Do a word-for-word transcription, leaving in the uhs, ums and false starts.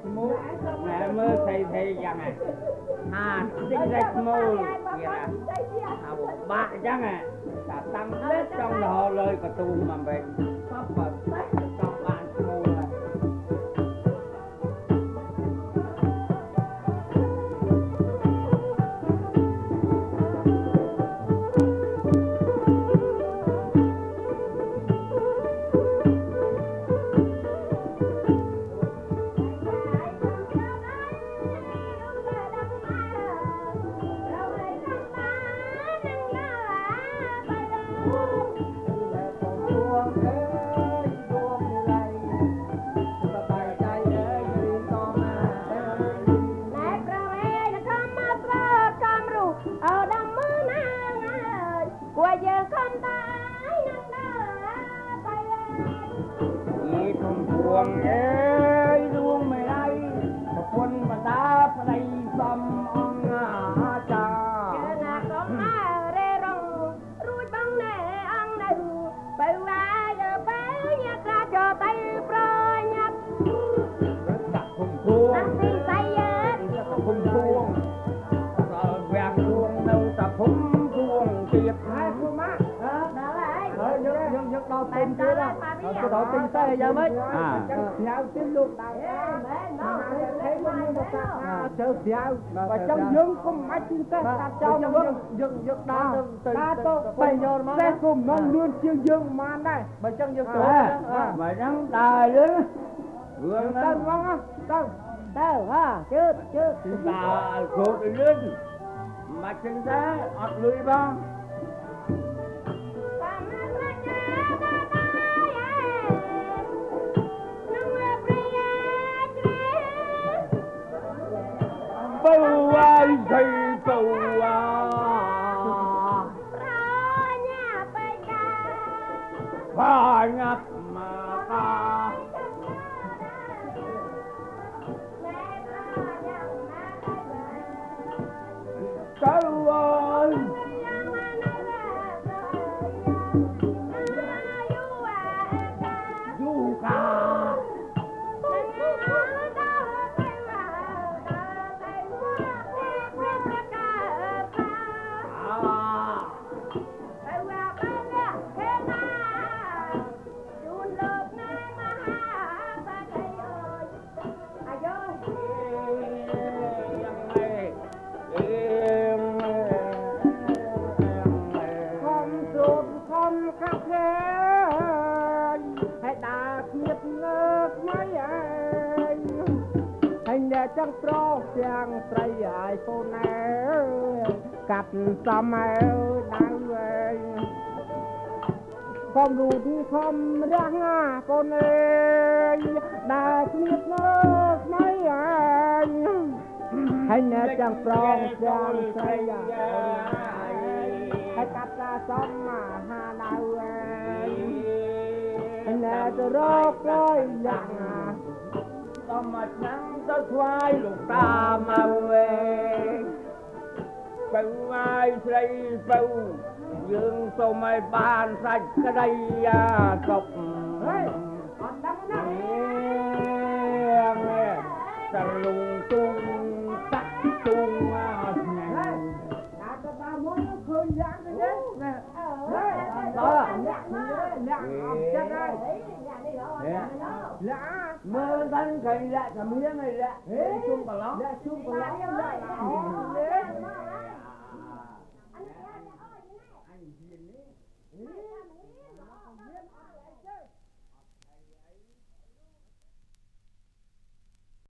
semua nama saya saya jangan ah sing saya semua kira abu bak jangan datang let trong lò lời cả tu mà về pháp Phật các bạn semua đội tinh xe giờ mới à nhau tiếng luôn thấy chơi xéo và trong dương không máy tinh xe trong dương dương dương đa đa tô bây giờ mà xe cùng mong luôn chiêu dương mà đây mà trong dương tuổi mà đang đài nữa vương tân vâng á tân tân ha chứ chứ ta cuộc lên mà chân xe ọt lùi băng bầu ai thầy bầu à ba nhạc mà ta câu ơi du ca chẳng pro chẳng trai ai cô nè cặp xăm eo đang về không đủ thì không răng à cô nè đã biết nước mấy anh hay nè chẳng pro chẳng trai ai hay cặp ra xăm mà hà nào hay nè tôi rốc rồi lặng tôm mặt nắng tới khoai lục ta mà về bầu ai xây bầu dương sâu mai bàn sạch cái đây à cọc nghe ta lùng tung tắt tung à đã cho ta muốn khơi dáng cái đấy đó là chết đây lạ mơ thân khởi lạ cả miếng này lạ chung cả lắm chung cả lắm lạ anh hiền đấy